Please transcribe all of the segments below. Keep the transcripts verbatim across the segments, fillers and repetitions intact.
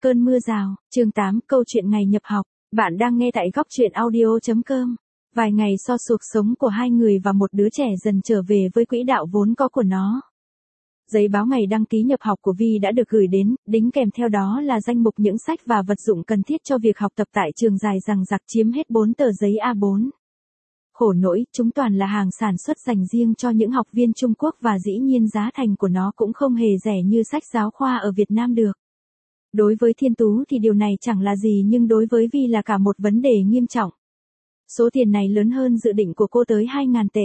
Cơn mưa rào, chương tám, câu chuyện ngày nhập học. Bạn đang nghe tại góc truyện audio chấm com. Vài ngày so sục sống của hai người và một đứa trẻ dần trở về với quỹ đạo vốn có của nó. Giấy báo ngày đăng ký nhập học của Vi đã được gửi đến, đính kèm theo đó là danh mục những sách và vật dụng cần thiết cho việc học tập tại trường dài dằng dặc chiếm hết bốn tờ giấy A bốn. Khổ nỗi, chúng toàn là hàng sản xuất dành riêng cho những học viên Trung Quốc và dĩ nhiên giá thành của nó cũng không hề rẻ như sách giáo khoa ở Việt Nam được. Đối với Thiên Tú thì điều này chẳng là gì nhưng đối với Vi là cả một vấn đề nghiêm trọng. Số tiền này lớn hơn dự định của cô tới hai nghìn tệ.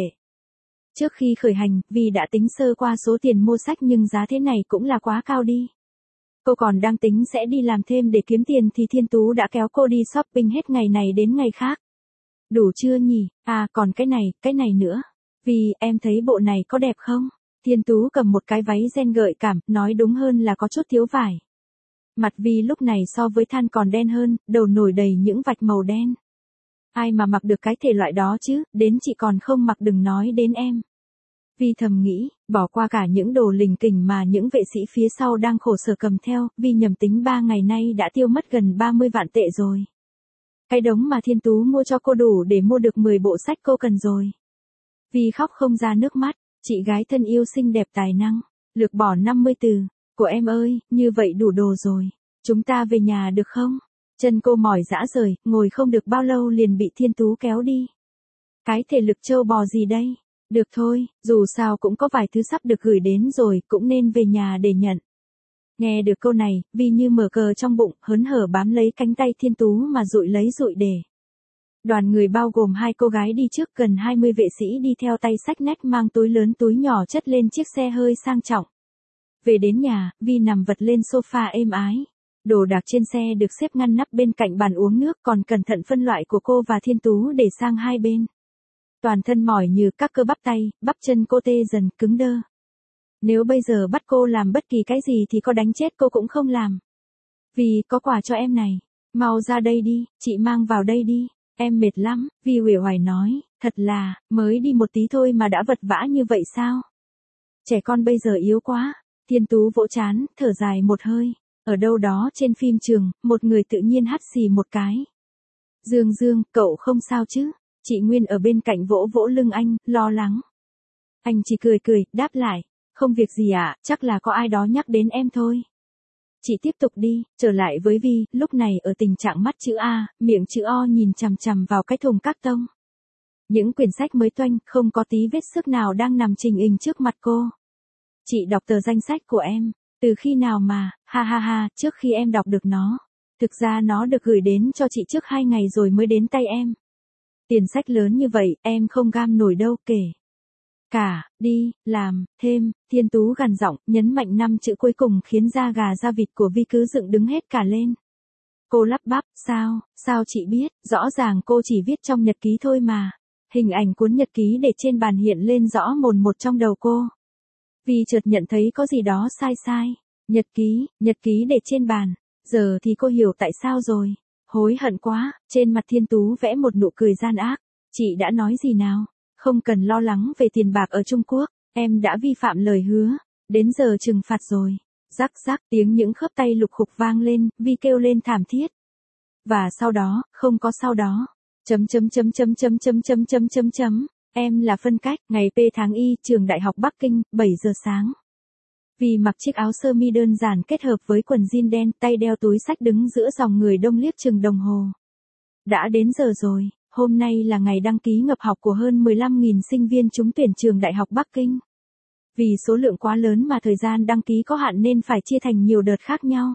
Trước khi khởi hành, Vi đã tính sơ qua số tiền mua sách nhưng giá thế này cũng là quá cao đi. Cô còn đang tính sẽ đi làm thêm để kiếm tiền thì Thiên Tú đã kéo cô đi shopping hết ngày này đến ngày khác. Đủ chưa nhỉ? À còn cái này, cái này nữa. Vi, em thấy bộ này có đẹp không? Thiên Tú cầm một cái váy ren gợi cảm, nói đúng hơn là có chút thiếu vải. Mặt Vi lúc này so với than còn đen hơn, đầu nổi đầy những vạch màu đen. Ai mà mặc được cái thể loại đó chứ, đến chị còn không mặc đừng nói đến em. Vi thầm nghĩ, bỏ qua cả những đồ lình kình mà những vệ sĩ phía sau đang khổ sở cầm theo, Vi nhầm tính ba ngày nay đã tiêu mất gần ba mươi vạn tệ rồi. Cái đống mà Thiên Tú mua cho cô đủ để mua được mười bộ sách cô cần rồi. Vi khóc không ra nước mắt, chị gái thân yêu xinh đẹp tài năng, lược bỏ năm mươi từ. Của em ơi, như vậy đủ đồ rồi. Chúng ta về nhà được không? Chân cô mỏi rã rời, ngồi không được bao lâu liền bị Thiên Tú kéo đi. Cái thể lực trâu bò gì đây? Được thôi, dù sao cũng có vài thứ sắp được gửi đến rồi, cũng nên về nhà để nhận. Nghe được câu này, Vi như mở cờ trong bụng, hớn hở bám lấy cánh tay Thiên Tú mà dụi lấy dụi để. Đoàn người bao gồm hai cô gái đi trước, gần hai mươi vệ sĩ đi theo tay xách nách mang túi lớn túi nhỏ chất lên chiếc xe hơi sang trọng. Về đến nhà, Vi nằm vật lên sofa êm ái. Đồ đạc trên xe được xếp ngăn nắp bên cạnh bàn uống nước còn cẩn thận phân loại của cô và Thiên Tú để sang hai bên. Toàn thân mỏi như các cơ bắp tay, bắp chân cô tê dần cứng đơ. Nếu bây giờ bắt cô làm bất kỳ cái gì thì có đánh chết cô cũng không làm. Vi có quà cho em này. Mau ra đây đi, chị mang vào đây đi. Em mệt lắm, Vi uể oải nói, thật là, mới đi một tí thôi mà đã vật vã như vậy sao? Trẻ con bây giờ yếu quá. Thiên Tú vỗ trán, thở dài một hơi. Ở đâu đó trên phim trường, một người tự nhiên hắt xì một cái. Dương Dương, cậu không sao chứ? Chị Nguyên ở bên cạnh vỗ vỗ lưng anh, lo lắng. Anh chỉ cười cười, đáp lại. Không việc gì ạ, à, chắc là có ai đó nhắc đến em thôi. Chị tiếp tục đi, trở lại với Vi, lúc này ở tình trạng mắt chữ A, miệng chữ O nhìn chằm chằm vào cái thùng các tông. Những quyển sách mới toanh, không có tí vết xước nào đang nằm trình hình trước mặt cô. Chị đọc tờ danh sách của em, từ khi nào mà, ha ha ha, trước khi em đọc được nó. Thực ra nó được gửi đến cho chị trước hai ngày rồi mới đến tay em. Tiền sách lớn như vậy, em không gam nổi đâu kể. Cả, đi, làm, thêm, Thiên Tú gằn giọng, nhấn mạnh năm chữ cuối cùng khiến da gà da vịt của Vi cứ dựng đứng hết cả lên. Cô lắp bắp, sao, sao chị biết, rõ ràng cô chỉ viết trong nhật ký thôi mà. Hình ảnh cuốn nhật ký để trên bàn hiện lên rõ mồn một trong đầu cô. Vi chợt nhận thấy có gì đó sai sai. Nhật ký, nhật ký để trên bàn. Giờ thì cô hiểu tại sao rồi. Hối hận quá, trên mặt Thiên Tú vẽ một nụ cười gian ác. Chị đã nói gì nào? Không cần lo lắng về tiền bạc ở Trung Quốc. Em đã vi phạm lời hứa. Đến giờ trừng phạt rồi. Rắc rắc tiếng những khớp tay lục khục vang lên, Vi kêu lên thảm thiết. Và sau đó, không có sau đó. Chấm chấm chấm chấm chấm chấm chấm chấm chấm chấm. Em là phân cách, ngày P tháng Y, trường Đại học Bắc Kinh, bảy giờ sáng. Vi mặc chiếc áo sơ mi đơn giản kết hợp với quần jean đen, tay đeo túi sách đứng giữa dòng người đông liếc chừng đồng hồ. Đã đến giờ rồi, hôm nay là ngày đăng ký nhập học của hơn mười lăm nghìn sinh viên trúng tuyển trường Đại học Bắc Kinh. Vì số lượng quá lớn mà thời gian đăng ký có hạn nên phải chia thành nhiều đợt khác nhau.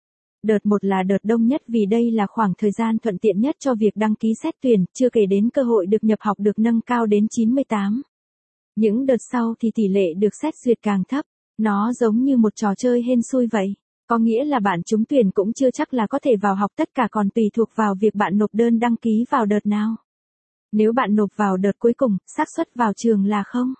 Đợt một là đợt đông nhất vì đây là khoảng thời gian thuận tiện nhất cho việc đăng ký xét tuyển, chưa kể đến cơ hội được nhập học được nâng cao đến chín mươi tám. Những đợt sau thì tỷ lệ được xét duyệt càng thấp. Nó giống như một trò chơi hên xui vậy. Có nghĩa là bạn trúng tuyển cũng chưa chắc là có thể vào học, tất cả còn tùy thuộc vào việc bạn nộp đơn đăng ký vào đợt nào. Nếu bạn nộp vào đợt cuối cùng, xác suất vào trường là không.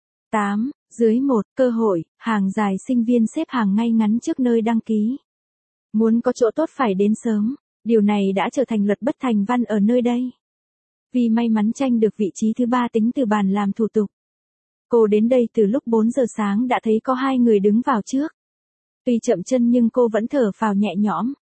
tám. Dưới một, cơ hội, hàng dài sinh viên xếp hàng ngay ngắn trước nơi đăng ký. Muốn có chỗ tốt phải đến sớm. Điều này đã trở thành luật bất thành văn ở nơi đây. Vì may mắn tranh được vị trí thứ ba tính từ bàn làm thủ tục. Cô đến đây từ lúc bốn giờ sáng đã thấy có hai người đứng vào trước. Tuy chậm chân nhưng cô vẫn thở phào nhẹ nhõm.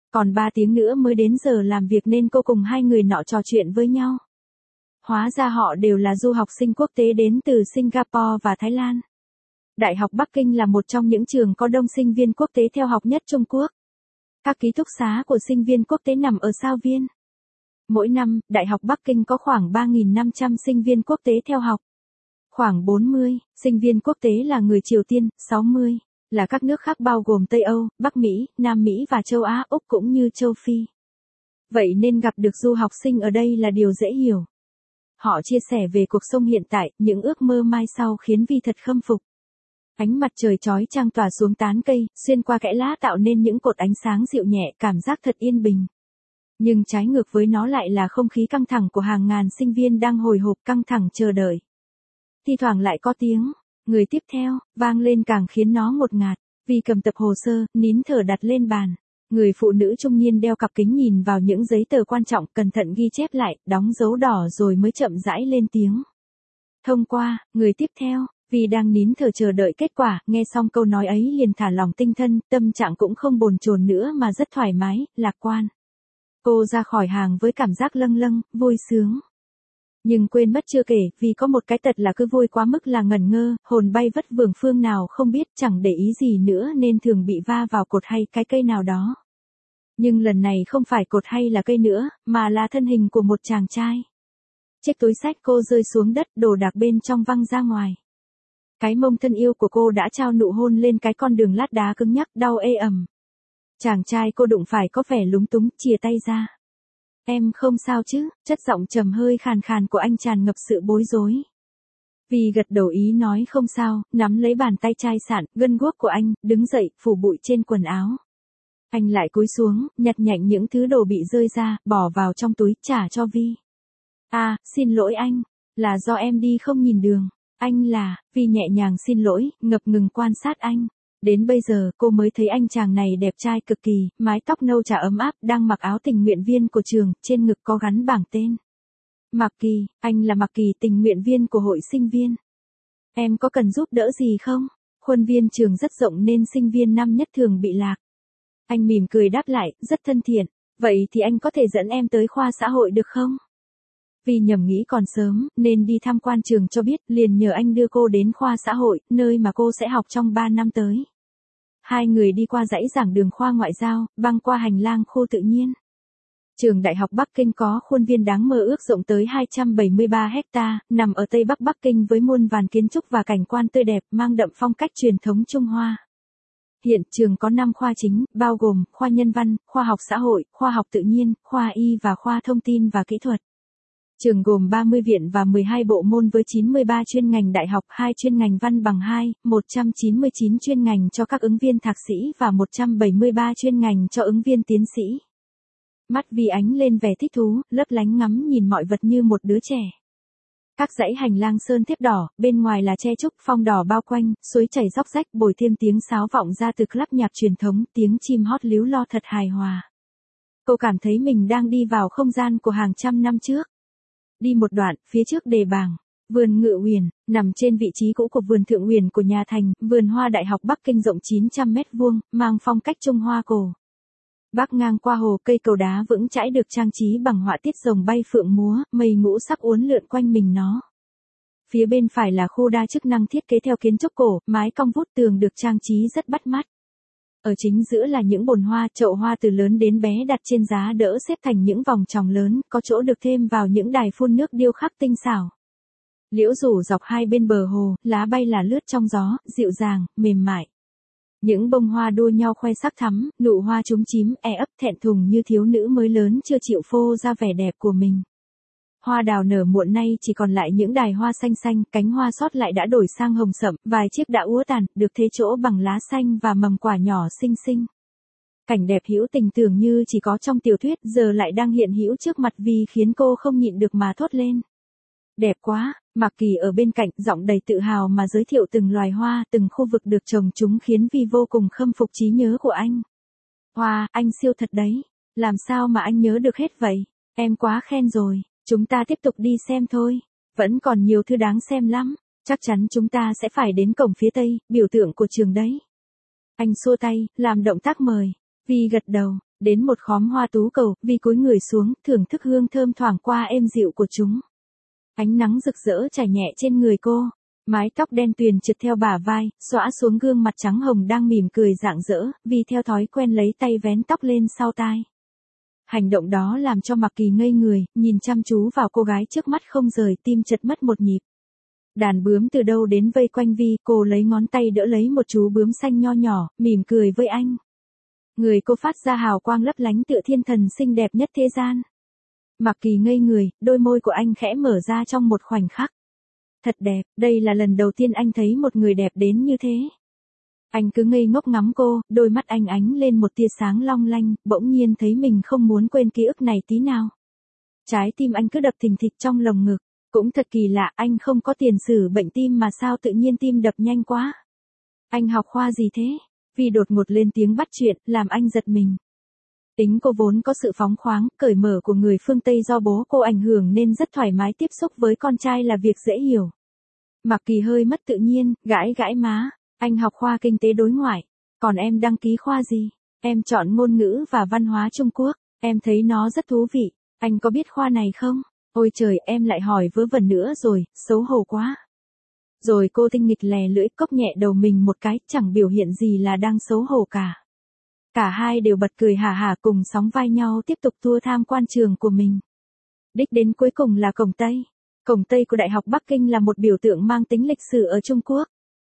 Còn ba tiếng nữa mới đến giờ làm việc nên cô cùng hai người nọ trò chuyện với nhau. Hóa ra họ đều là du học sinh quốc tế đến từ Singapore và Thái Lan. Đại học Bắc Kinh là một trong những trường có đông sinh viên quốc tế theo học nhất Trung Quốc. Các ký túc xá của sinh viên quốc tế nằm ở Sao Viên. Mỗi năm, Đại học Bắc Kinh có khoảng ba nghìn năm trăm sinh viên quốc tế theo học. Khoảng bốn mươi, sinh viên quốc tế là người Triều Tiên, sáu mươi, là các nước khác bao gồm Tây Âu, Bắc Mỹ, Nam Mỹ và châu Á, Úc cũng như châu Phi. Vậy nên gặp được du học sinh ở đây là điều dễ hiểu. Họ chia sẻ về cuộc sống hiện tại, những ước mơ mai sau khiến Vi thật khâm phục. Ánh mặt trời chói chang tỏa xuống tán cây, xuyên qua kẽ lá tạo nên những cột ánh sáng dịu nhẹ, cảm giác thật yên bình. Nhưng trái ngược với nó lại là không khí căng thẳng của hàng ngàn sinh viên đang hồi hộp căng thẳng chờ đợi. Thi thoảng lại có tiếng, người tiếp theo, vang lên càng khiến nó ngột ngạt. Vi cầm tập hồ sơ, nín thở đặt lên bàn. Người phụ nữ trung niên đeo cặp kính nhìn vào những giấy tờ quan trọng, cẩn thận ghi chép lại, đóng dấu đỏ rồi mới chậm rãi lên tiếng. Thông qua, người tiếp theo. Vi đang nín thở chờ đợi kết quả, nghe xong câu nói ấy liền thả lỏng tinh thần, tâm trạng cũng không bồn chồn nữa mà rất thoải mái, lạc quan. Cô ra khỏi hàng với cảm giác lâng lâng, vui sướng. Nhưng quên mất chưa kể, vì có một cái tật là cứ vui quá mức là ngẩn ngơ, hồn bay vất vưởng phương nào không biết, chẳng để ý gì nữa nên thường bị va vào cột hay cái cây nào đó. Nhưng lần này không phải cột hay là cây nữa, mà là thân hình của một chàng trai. Chiếc túi xách cô rơi xuống đất, đồ đạc bên trong văng ra ngoài. Cái mông thân yêu của cô đã trao nụ hôn lên cái con đường lát đá cứng nhắc, đau ê ẩm. Chàng trai cô đụng phải có vẻ lúng túng, chìa tay ra. Em không sao chứ, chất giọng trầm hơi khàn khàn của anh tràn ngập sự bối rối. Vi gật đầu ý nói không sao, nắm lấy bàn tay chai sạn, gân guốc của anh, đứng dậy, phủ bụi trên quần áo. Anh lại cúi xuống, nhặt nhạnh những thứ đồ bị rơi ra, bỏ vào trong túi, trả cho Vi. À, xin lỗi anh, là do em đi không nhìn đường. Anh là, Vi nhẹ nhàng xin lỗi, ngập ngừng quan sát anh. Đến bây giờ cô mới thấy anh chàng này đẹp trai cực kỳ, mái tóc nâu trà ấm áp, đang mặc áo tình nguyện viên của trường, trên ngực có gắn bảng tên. Mạc Kỳ, anh là Mạc Kỳ, tình nguyện viên của hội sinh viên. Em có cần giúp đỡ gì không? Khuôn viên trường rất rộng nên sinh viên năm nhất thường bị lạc. Anh mỉm cười đáp lại, rất thân thiện. Vậy thì anh có thể dẫn em tới khoa xã hội được không? Vì nhầm nghĩ còn sớm, nên đi tham quan trường cho biết, liền nhờ anh đưa cô đến khoa xã hội, nơi mà cô sẽ học trong ba năm tới. Hai người đi qua dãy giảng đường khoa ngoại giao, băng qua hành lang khu tự nhiên. Trường Đại học Bắc Kinh có khuôn viên đáng mơ ước rộng tới hai trăm bảy mươi ba héc-ta, nằm ở Tây Bắc Bắc Kinh với muôn vàn kiến trúc và cảnh quan tươi đẹp, mang đậm phong cách truyền thống Trung Hoa. Hiện trường có năm khoa chính, bao gồm khoa nhân văn, khoa học xã hội, khoa học tự nhiên, khoa y và khoa thông tin và kỹ thuật. Trường gồm ba mươi viện và mười hai bộ môn với chín mươi ba chuyên ngành đại học, hai chuyên ngành văn bằng hai, một trăm chín mươi chín chuyên ngành cho các ứng viên thạc sĩ và một trăm bảy mươi ba chuyên ngành cho ứng viên tiến sĩ. Mắt Vi ánh lên vẻ thích thú, lấp lánh ngắm nhìn mọi vật như một đứa trẻ. Các dãy hành lang sơn thép đỏ, bên ngoài là tre trúc phong đỏ bao quanh, suối chảy róc rách, bồi thêm tiếng sáo vọng ra từ club nhạc truyền thống, tiếng chim hót líu lo thật hài hòa. Cô cảm thấy mình đang đi vào không gian của hàng trăm năm trước. Đi một đoạn, phía trước đề bảng, vườn Ngự Uyển, nằm trên vị trí cũ của vườn Thượng Uyển của nhà Thành, vườn hoa Đại học Bắc Kinh rộng chín trăm mét vuông, mang phong cách Trung Hoa cổ. Bắc ngang qua hồ, cây cầu đá vững chãi được trang trí bằng họa tiết rồng bay phượng múa, mây ngũ sắc uốn lượn quanh mình nó. Phía bên phải là khu đa chức năng thiết kế theo kiến trúc cổ, mái cong vút, tường được trang trí rất bắt mắt. Ở chính giữa là những bồn hoa, chậu hoa từ lớn đến bé đặt trên giá đỡ xếp thành những vòng tròn lớn, có chỗ được thêm vào những đài phun nước điêu khắc tinh xảo. Liễu rủ dọc hai bên bờ hồ, lá bay là lướt trong gió, dịu dàng, mềm mại. Những bông hoa đua nhau khoe sắc thắm, nụ hoa chúm chím, e ấp thẹn thùng như thiếu nữ mới lớn chưa chịu phô ra vẻ đẹp của mình. Hoa đào nở muộn nay chỉ còn lại những đài hoa xanh xanh, cánh hoa sót lại đã đổi sang hồng sậm, vài chiếc đã úa tàn, được thế chỗ bằng lá xanh và mầm quả nhỏ xinh xinh. Cảnh đẹp hữu tình tưởng như chỉ có trong tiểu thuyết, giờ lại đang hiện hữu trước mặt Vi khiến cô không nhịn được mà thốt lên. Đẹp quá, Mạc Kỳ ở bên cạnh, giọng đầy tự hào mà giới thiệu từng loài hoa, từng khu vực được trồng chúng khiến Vi vô cùng khâm phục trí nhớ của anh. Hoa, anh siêu thật đấy, làm sao mà anh nhớ được hết vậy, em quá khen rồi. Chúng ta tiếp tục đi xem thôi. Vẫn còn nhiều thứ đáng xem lắm. Chắc chắn chúng ta sẽ phải đến cổng phía tây, biểu tượng của trường đấy. Anh xua tay, làm động tác mời. Vi gật đầu. Đến một khóm hoa tú cầu, Vi cúi người xuống, thưởng thức hương thơm thoảng qua êm dịu của chúng. Ánh nắng rực rỡ trải nhẹ trên người cô. Mái tóc đen tuyền trượt theo bả vai, xõa xuống gương mặt trắng hồng đang mỉm cười rạng rỡ, Vi theo thói quen lấy tay vén tóc lên sau tai. Hành động đó làm cho Mạc Kỳ ngây người, nhìn chăm chú vào cô gái trước mắt không rời, tim chợt mất một nhịp. Đàn bướm từ đâu đến vây quanh Vi, cô lấy ngón tay đỡ lấy một chú bướm xanh nho nhỏ, mỉm cười với anh. Người cô phát ra hào quang lấp lánh tựa thiên thần xinh đẹp nhất thế gian. Mạc Kỳ ngây người, đôi môi của anh khẽ mở ra trong một khoảnh khắc. Thật đẹp, đây là lần đầu tiên anh thấy một người đẹp đến như thế. Anh cứ ngây ngốc ngắm cô, đôi mắt anh ánh lên một tia sáng long lanh, bỗng nhiên thấy mình không muốn quên ký ức này tí nào. Trái tim anh cứ đập thình thịch trong lồng ngực, cũng thật kỳ lạ, anh không có tiền sử bệnh tim mà sao tự nhiên tim đập nhanh quá. Anh học khoa gì thế? Vi đột ngột lên tiếng bắt chuyện, làm anh giật mình. Tính cô vốn có sự phóng khoáng, cởi mở của người phương Tây do bố cô ảnh hưởng nên rất thoải mái tiếp xúc với con trai là việc dễ hiểu. Mạc Kỳ hơi mất tự nhiên, gãi gãi má. Anh học khoa kinh tế đối ngoại. Còn em đăng ký khoa gì? Em chọn ngôn ngữ và văn hóa Trung Quốc. Em thấy nó rất thú vị. Anh có biết khoa này không? Ôi trời, em lại hỏi vớ vẩn nữa rồi, xấu hổ quá. Rồi cô tinh nghịch lè lưỡi cốc nhẹ đầu mình một cái, chẳng biểu hiện gì là đang xấu hổ cả. Cả hai đều bật cười hả hả cùng sóng vai nhau tiếp tục tour tham quan trường của mình. Đích đến cuối cùng là cổng Tây. Cổng Tây của Đại học Bắc Kinh là một biểu tượng mang tính lịch sử ở Trung Quốc.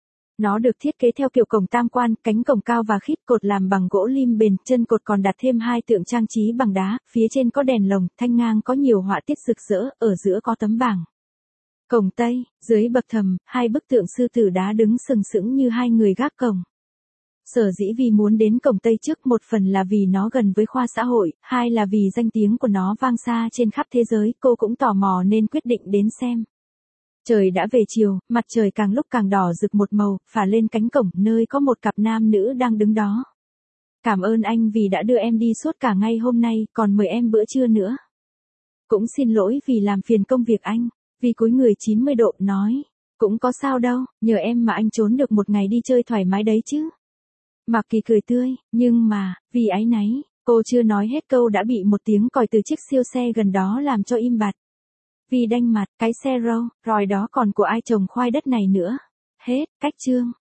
Nó được thiết kế theo kiểu cổng tam quan, cánh cổng cao và khít, cột làm bằng gỗ lim bền, chân cột còn đặt thêm hai tượng trang trí bằng đá, phía trên có đèn lồng, thanh ngang có nhiều họa tiết rực rỡ, ở giữa có tấm bảng. Cổng Tây, dưới bậc thềm, hai bức tượng sư tử đá đứng sừng sững như hai người gác cổng. Sở dĩ vì muốn đến cổng Tây trước, một phần là vì nó gần với khoa xã hội, hai là vì danh tiếng của nó vang xa trên khắp thế giới, cô cũng tò mò nên quyết định đến xem. Trời đã về chiều, mặt trời càng lúc càng đỏ rực một màu, phả lên cánh cổng nơi có một cặp nam nữ đang đứng đó. Cảm ơn anh vì đã đưa em đi suốt cả ngày hôm nay, còn mời em bữa trưa nữa. Cũng xin lỗi vì làm phiền công việc anh, vì cúi người chín mươi độ, nói. Cũng có sao đâu, nhờ em mà anh trốn được một ngày đi chơi thoải mái đấy chứ. Mạc Kỳ cười tươi, nhưng mà, vì áy náy, cô chưa nói hết câu đã bị một tiếng còi từ chiếc siêu xe gần đó làm cho im bặt. Vi đanh mặt, cái xe râu, rồi đó còn của ai trồng khoai đất này nữa. Hết, cách chương.